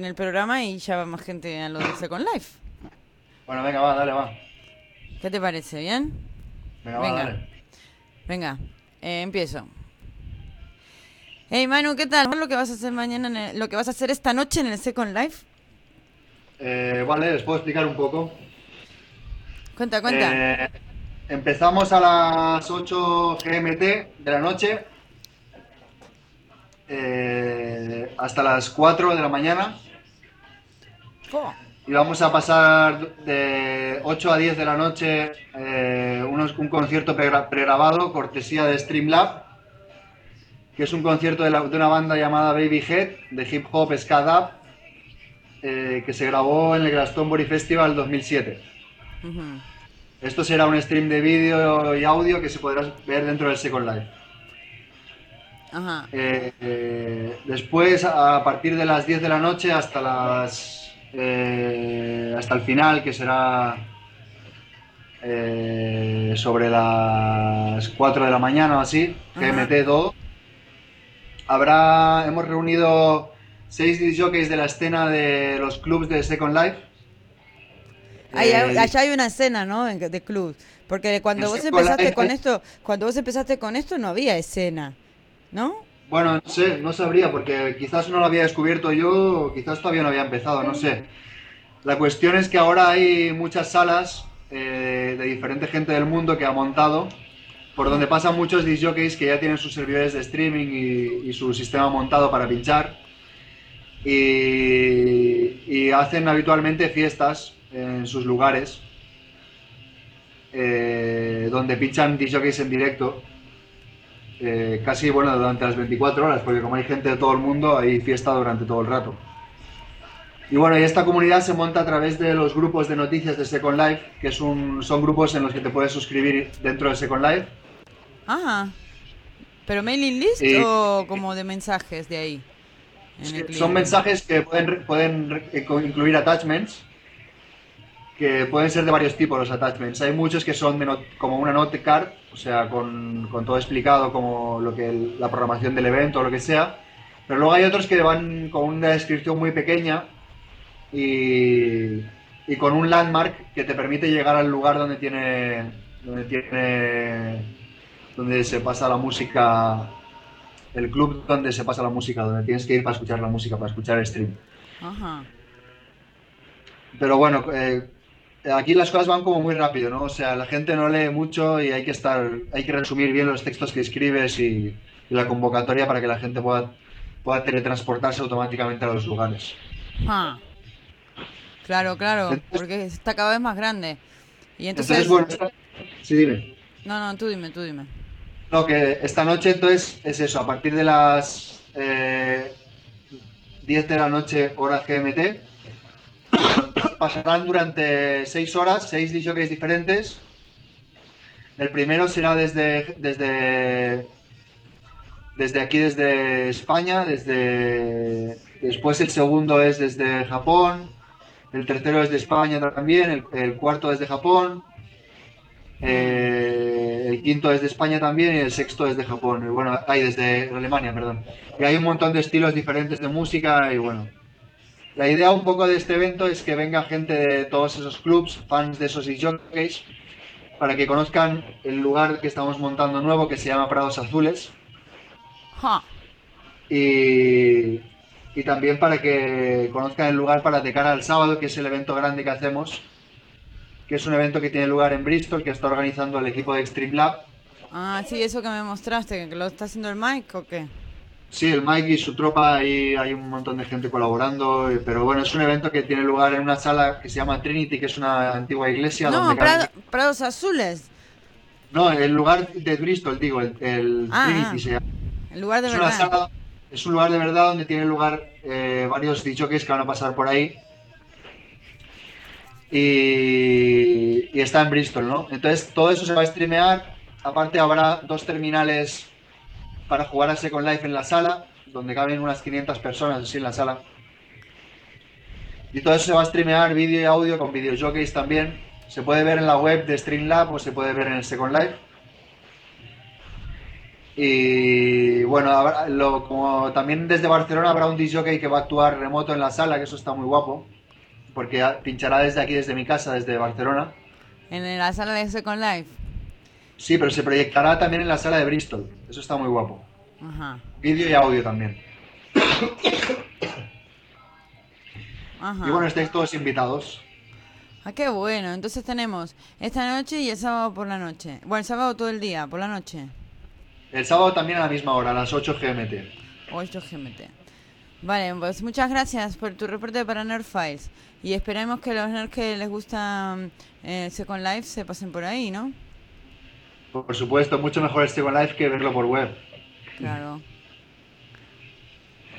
en el programa y ya va más gente a lo de Second Life. Bueno, venga, va, dale, va. ¿Qué te parece? ¿Bien? Venga, va, Venga, dale. venga. Empiezo. Hey Manu, ¿qué tal? ¿Lo que vas a hacer mañana, lo que vas a hacer esta noche en el Second Life? Vale, les puedo explicar un poco. Cuenta, cuenta. Eh, Empezamos a las 8 GMT de la noche hasta las 4 de la mañana Fo. y vamos a pasar de 8 a 10 de la noche un concierto pregrabado, cortesía de Streamlab, que es un concierto de una banda llamada Baby Head, de hip hop ska dub, que se grabó en el Glastonbury Festival 2007. Ujú. Esto será un stream de vídeo y audio que se podrá ver dentro del Second Life. Ajá. Después, a partir de las 10 de la noche hasta el final, que será sobre las 4 de la mañana o así, Ajá. GMT todo, hemos reunido 6 disc de la escena de los clubs de Second Life. Allá hay una escena, ¿no? De club. Porque En cuando vos Second empezaste Life con esto, no había escena, ¿no? bueno, no sé, no sabría, porque quizás no lo había descubierto yo, o quizás todavía no había empezado, no sé. La cuestión es que ahora hay muchas salas de diferente gente del mundo que ha montado, por donde Ajá. pasan muchos disc jockeys que ya tienen sus servidores de streaming y su sistema montado para pinchar, y hacen habitualmente fiestas en sus lugares, donde pinchan disc jockeys en directo, casi bueno durante las 24 horas, porque como hay gente de todo el mundo, hay fiesta durante todo el rato. Y bueno, y esta comunidad se monta a través de los grupos de noticias de Second Life, son grupos en los que te puedes suscribir dentro de Second Life. Ajá. ¿Pero mailing list Y o como de mensajes de ahí, en el son cliente? mensajes que pueden incluir attachments, que pueden ser de varios tipos los attachments. Hay muchos que son como una note card, o sea, con todo explicado, como la programación del evento o lo que sea. Pero luego hay otros que van con una descripción muy pequeña y, y con un landmark que te permite llegar al lugar donde se pasa la música, el club donde se pasa la música, donde tienes que ir para escuchar la música, para escuchar el stream. Ajá. Pero bueno, aquí las cosas van como muy rápido, ¿no? O sea, la gente no lee mucho y hay que resumir bien los textos que escribes y la convocatoria para que la gente pueda teletransportarse automáticamente a los lugares. Ah, claro, claro, Entonces, porque está cada vez más grande. Y entonces entonces, bueno, sí, dime. no, no, tú dime, tú dime. No, que esta noche entonces es eso, a partir de las 10 de la noche, hora GMT, pasarán durante 6 horas, 6 disjockeys diferentes. El primero será desde aquí, desde España, después el segundo es desde Japón, el tercero es de España también, el cuarto es de Japón, Mm. el quinto es de España también y el sexto es de Japón. Y bueno, hay desde Alemania, perdón. Y hay un montón de estilos diferentes de música y bueno. La idea un poco de este evento es que venga gente de todos esos clubs, fans de esos jockeys, para que conozcan el lugar que estamos montando nuevo que se llama Prados Azules Ja. y, y también para que conozcan el lugar para de cara al sábado, que es el evento grande que hacemos, que es un evento que tiene lugar en Bristol, que está organizando el equipo de Extreme Lab. Ah, sí, eso que me mostraste, que lo está haciendo el Mike o qué. Sí, el Mike y su tropa, ahí hay un montón de gente colaborando, pero bueno, es un evento que tiene lugar en una sala que se llama Trinity, que es una antigua iglesia donde No, caben... Prados Azules. No, el lugar de Bristol, digo, el Ah, Trinity se llama. el lugar de Es una verdad. sala, es un lugar de verdad donde tiene lugar varios disjockeys que van a pasar por ahí y está en Bristol, ¿no? Entonces todo eso se va a streamear, aparte habrá dos terminales para jugar a Second Life en la sala, donde caben unas 500 personas así en la sala. Y todo eso se va a streamear vídeo y audio con videojockeys también. Se puede ver en la web de Streamlab o se puede ver en el Second Life. Y bueno, como también desde Barcelona habrá un disc jockey que va a actuar remoto en la sala, que eso está muy guapo, porque pinchará desde aquí, desde mi casa, desde Barcelona. En la sala de Second Life. Sí, pero se proyectará también en la sala de Bristol, eso está muy guapo. Ajá. Vídeo y audio también. Y Ajá. bueno, estáis todos invitados. Ah, qué bueno. Entonces tenemos esta noche y el sábado por la noche. Bueno, el sábado todo el día, por la noche. El sábado también a la misma hora, a las 8 GMT. 8 GMT. Vale, pues muchas gracias por tu reporte para Nerd Files. Y esperemos que los nerds que les gusta Second Life se pasen por ahí, ¿no? Por supuesto, mucho mejor este Second Life que verlo por web. Claro.